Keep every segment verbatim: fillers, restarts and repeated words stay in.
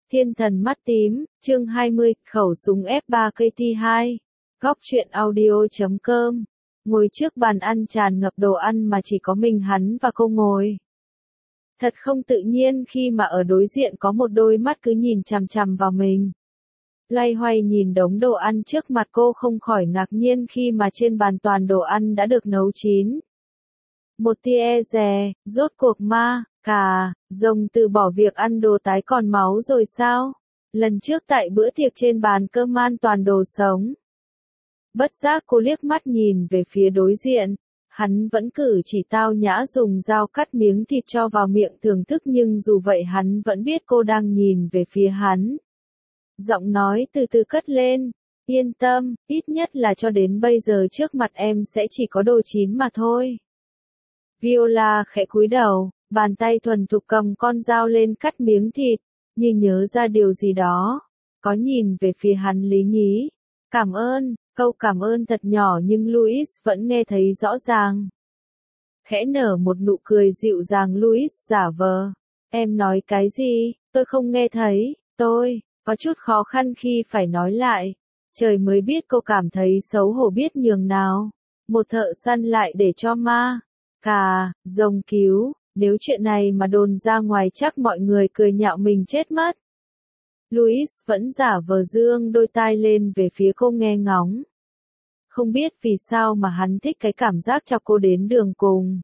Thiên thần mắt tím, chương hai mươi, khẩu súng F ba K T hai. Góc truyện audio chấm com. Ngồi trước bàn ăn tràn ngập đồ ăn mà chỉ có mình hắn và cô ngồi. Thật không tự nhiên khi mà ở đối diện có một đôi mắt cứ nhìn chằm chằm vào mình. Loay hoay nhìn đống đồ ăn trước mặt cô không khỏi ngạc nhiên khi mà trên bàn toàn đồ ăn đã được nấu chín. Một tia e dè, rốt cuộc ma, cà, rồng từ bỏ việc ăn đồ tái còn máu rồi sao? Lần trước tại bữa tiệc trên bàn cơm ăn toàn đồ sống. Bất giác cô liếc mắt nhìn về phía đối diện. Hắn vẫn cử chỉ tao nhã dùng dao cắt miếng thịt cho vào miệng thưởng thức nhưng dù vậy hắn vẫn biết cô đang nhìn về phía hắn. Giọng nói từ từ cất lên, yên tâm, ít nhất là cho đến bây giờ trước mặt em sẽ chỉ có đồ chín mà thôi. Viola khẽ cúi đầu, bàn tay thuần thục cầm con dao lên cắt miếng thịt, như nhớ ra điều gì đó. Có nhìn về phía hắn lý nhí. Cảm ơn, câu cảm ơn thật nhỏ nhưng Louis vẫn nghe thấy rõ ràng. Khẽ nở một nụ cười dịu dàng Louis giả vờ. Em nói cái gì, tôi không nghe thấy, tôi, có chút khó khăn khi phải nói lại. Trời mới biết cô cảm thấy xấu hổ biết nhường nào. Một thợ săn lại để cho ma. Cà, rồng cứu, nếu chuyện này mà đồn ra ngoài chắc mọi người cười nhạo mình chết mất. Louis vẫn giả vờ dương đôi tai lên về phía cô nghe ngóng. Không biết vì sao mà hắn thích cái cảm giác chọc cô đến đường cùng.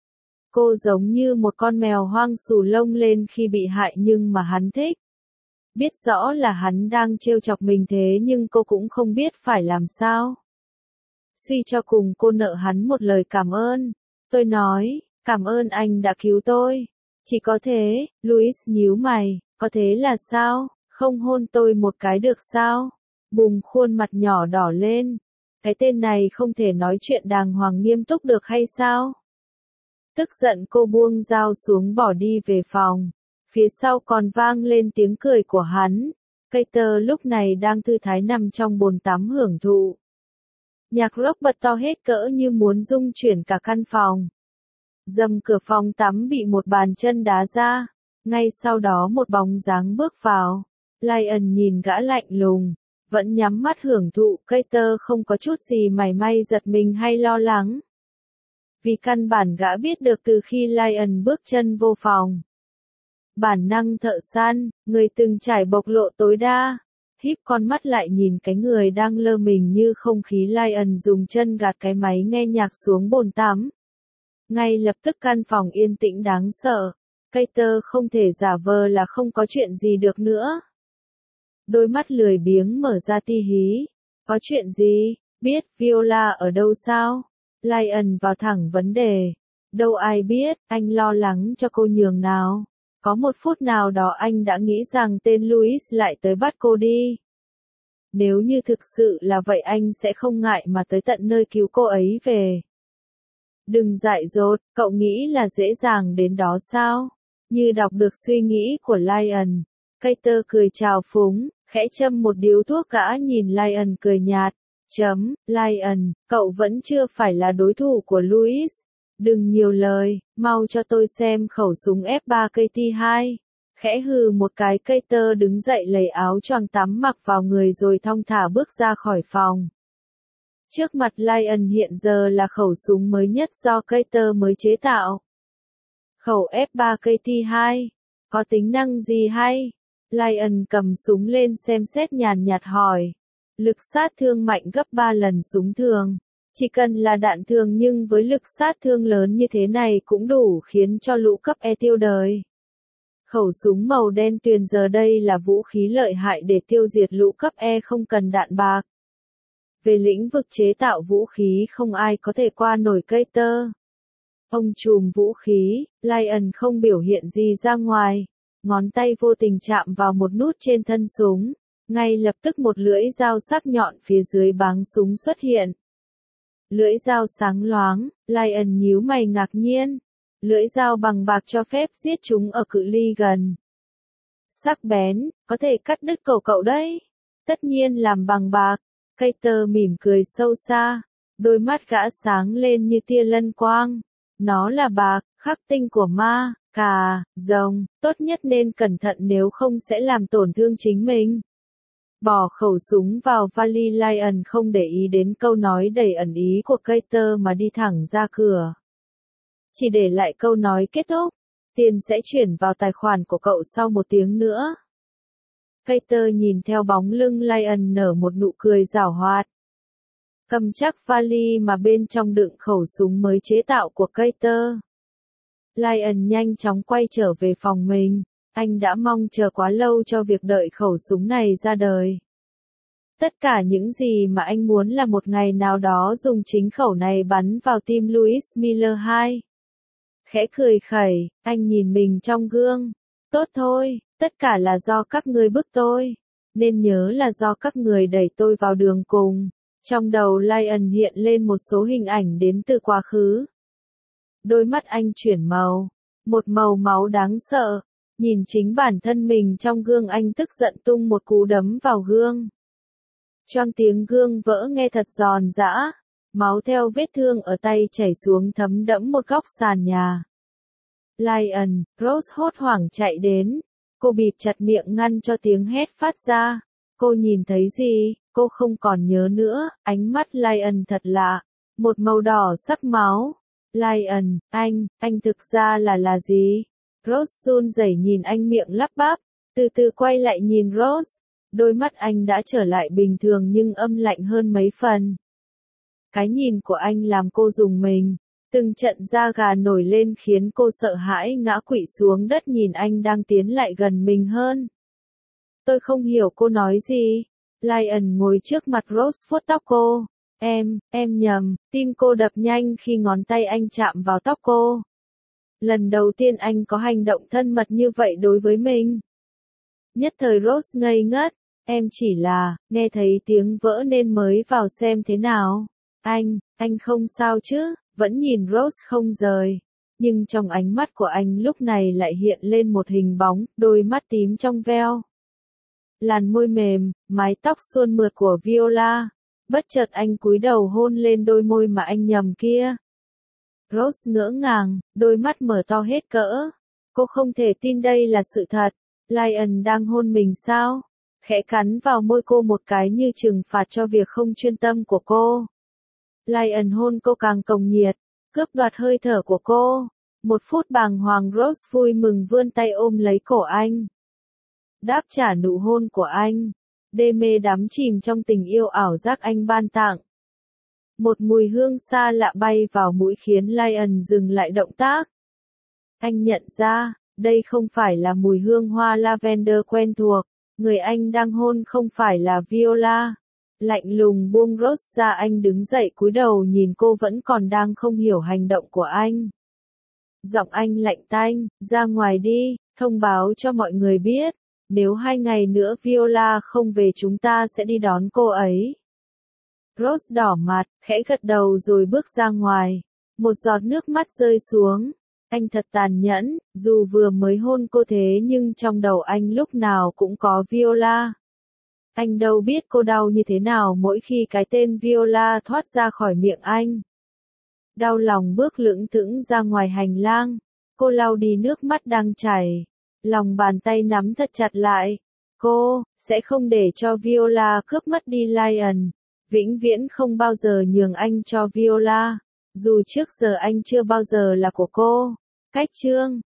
Cô giống như một con mèo hoang xù lông lên khi bị hại nhưng mà hắn thích. Biết rõ là hắn đang trêu chọc mình thế nhưng cô cũng không biết phải làm sao. Suy cho cùng cô nợ hắn một lời cảm ơn. Tôi nói, cảm ơn anh đã cứu tôi. Chỉ có thế, Louis nhíu mày, có thế là sao, không hôn tôi một cái được sao? Bùng khuôn mặt nhỏ đỏ lên. Cái tên này không thể nói chuyện đàng hoàng nghiêm túc được hay sao? Tức giận cô buông dao xuống bỏ đi về phòng. Phía sau còn vang lên tiếng cười của hắn. Carter lúc này đang thư thái nằm trong bồn tắm hưởng thụ. Nhạc rock bật to hết cỡ như muốn rung chuyển cả căn phòng. Rầm cửa phòng tắm bị một bàn chân đá ra. Ngay sau đó một bóng dáng bước vào. Lion nhìn gã lạnh lùng. Vẫn nhắm mắt hưởng thụ. Carter không có chút gì mảy may giật mình hay lo lắng. Vì căn bản gã biết được từ khi Lion bước chân vô phòng. Bản năng thợ săn, người từng trải bộc lộ tối đa. Híp con mắt lại nhìn cái người đang lơ mình như không khí. Lion dùng chân gạt cái máy nghe nhạc xuống bồn tắm. Ngay lập tức căn phòng yên tĩnh đáng sợ. Carter không thể giả vờ là không có chuyện gì được nữa. Đôi mắt lười biếng mở ra ti hí. Có chuyện gì? Biết Viola ở đâu sao? Lion vào thẳng vấn đề. Đâu ai biết, anh lo lắng cho cô nhường nào. Có một phút nào đó anh đã nghĩ rằng tên Louis lại tới bắt cô đi. Nếu như thực sự là vậy anh sẽ không ngại mà tới tận nơi cứu cô ấy về. Đừng dại dột, cậu nghĩ là dễ dàng đến đó sao? Như đọc được suy nghĩ của Lion. Carter cười trào phúng, khẽ châm một điếu thuốc gã nhìn Lion cười nhạt. Chấm, Lion, cậu vẫn chưa phải là đối thủ của Louis. Đừng nhiều lời, mau cho tôi xem khẩu súng F ba K T hai. Khẽ hừ một cái Carter đứng dậy lấy áo choàng tắm mặc vào người rồi thong thả bước ra khỏi phòng. Trước mặt Lion hiện giờ là khẩu súng mới nhất do Carter mới chế tạo. Khẩu F ba K T hai. Có tính năng gì hay? Lion cầm súng lên xem xét nhàn nhạt hỏi. Lực sát thương mạnh gấp ba lần súng thường. Chỉ cần là đạn thường nhưng với lực sát thương lớn như thế này cũng đủ khiến cho lũ cấp E tiêu đời. Khẩu súng màu đen tuyền giờ đây là vũ khí lợi hại để tiêu diệt lũ cấp E không cần đạn bạc. Về lĩnh vực chế tạo vũ khí không ai có thể qua nổi Carter. Ông trùm vũ khí, Lion không biểu hiện gì ra ngoài. Ngón tay vô tình chạm vào một nút trên thân súng. Ngay lập tức một lưỡi dao sắc nhọn phía dưới báng súng xuất hiện. Lưỡi dao sáng loáng, Lion nhíu mày ngạc nhiên. Lưỡi dao bằng bạc cho phép giết chúng ở cự ly gần. Sắc bén, có thể cắt đứt cổ cậu đấy. Tất nhiên làm bằng bạc. Carter mỉm cười sâu xa. Đôi mắt gã sáng lên như tia lân quang. Nó là bạc, khắc tinh của ma. Cà, rồng, tốt nhất nên cẩn thận nếu không sẽ làm tổn thương chính mình. Bỏ khẩu súng vào vali, Lion không để ý đến câu nói đầy ẩn ý của Carter mà đi thẳng ra cửa. Chỉ để lại câu nói kết thúc, tiền sẽ chuyển vào tài khoản của cậu sau một tiếng nữa. Carter nhìn theo bóng lưng Lion nở một nụ cười giảo hoạt. Cầm chắc vali mà bên trong đựng khẩu súng mới chế tạo của Carter. Lion nhanh chóng quay trở về phòng mình, anh đã mong chờ quá lâu cho việc đợi khẩu súng này ra đời. Tất cả những gì mà anh muốn là một ngày nào đó dùng chính khẩu này bắn vào tim Louis Miller hai. Khẽ cười khẩy, anh nhìn mình trong gương. Tốt thôi, tất cả là do các ngươi bức tôi. Nên nhớ là do các người đẩy tôi vào đường cùng. Trong đầu Lion hiện lên một số hình ảnh đến từ quá khứ. Đôi mắt anh chuyển màu. Một màu máu đáng sợ. Nhìn chính bản thân mình trong gương, anh tức giận tung một cú đấm vào gương. Choang, tiếng gương vỡ nghe thật giòn giã. Máu theo vết thương ở tay chảy xuống thấm đẫm một góc sàn nhà. Lion, Rose hốt hoảng chạy đến. Cô bịt chặt miệng ngăn cho tiếng hét phát ra. Cô nhìn thấy gì? Cô không còn nhớ nữa. Ánh mắt Lion thật lạ. Một màu đỏ sắc máu. Lion, anh, anh thực ra là là gì? Rose run rẩy nhìn anh, miệng lắp bắp. Từ từ quay lại nhìn Rose. Đôi mắt anh đã trở lại bình thường nhưng âm lạnh hơn mấy phần. Cái nhìn của anh làm cô rùng mình. Từng trận da gà nổi lên khiến cô sợ hãi ngã quỵ xuống đất nhìn anh đang tiến lại gần mình hơn. Tôi không hiểu cô nói gì. Lion ngồi trước mặt Rose vuốt tóc cô. Em, em nhầm, tim cô đập nhanh khi ngón tay anh chạm vào tóc cô. Lần đầu tiên anh có hành động thân mật như vậy đối với mình. Nhất thời Rose ngây ngất. Em chỉ là, nghe thấy tiếng vỡ nên mới vào xem thế nào. Anh, anh không sao chứ? Vẫn nhìn Rose không rời. Nhưng trong ánh mắt của anh lúc này lại hiện lên một hình bóng, đôi mắt tím trong veo. Làn môi mềm, mái tóc suôn mượt của Viola. Bất chợt anh cúi đầu hôn lên đôi môi mà anh nhầm kia. Rose ngỡ ngàng, đôi mắt mở to hết cỡ. Cô không thể tin đây là sự thật. Lion đang hôn mình sao? Khẽ cắn vào môi cô một cái như trừng phạt cho việc không chuyên tâm của cô. Lion hôn cô càng cồng nhiệt, cướp đoạt hơi thở của cô. Một phút bàng hoàng, Rose vui mừng vươn tay ôm lấy cổ anh. Đáp trả nụ hôn của anh. Đê mê đắm chìm trong tình yêu ảo giác anh ban tặng. Một mùi hương xa lạ bay vào mũi khiến Lion dừng lại động tác. Anh nhận ra, đây không phải là mùi hương hoa lavender quen thuộc. Người anh đang hôn không phải là Viola. Lạnh lùng buông Rose ra, anh đứng dậy cúi đầu nhìn cô vẫn còn đang không hiểu hành động của anh. Giọng anh lạnh tanh, ra ngoài đi, thông báo cho mọi người biết. Nếu hai ngày nữa Viola không về chúng ta sẽ đi đón cô ấy. Rose đỏ mặt, khẽ gật đầu rồi bước ra ngoài. Một giọt nước mắt rơi xuống. Anh thật tàn nhẫn, dù vừa mới hôn cô thế nhưng trong đầu anh lúc nào cũng có Viola. Anh đâu biết cô đau như thế nào mỗi khi cái tên Viola thoát ra khỏi miệng anh. Đau lòng bước lững thững ra ngoài hành lang. Cô lau đi nước mắt đang chảy. Lòng bàn tay nắm thật chặt lại. Cô, sẽ không để cho Viola cướp mất đi Lion. Vĩnh viễn không bao giờ nhường anh cho Viola. Dù trước giờ anh chưa bao giờ là của cô. Cách chương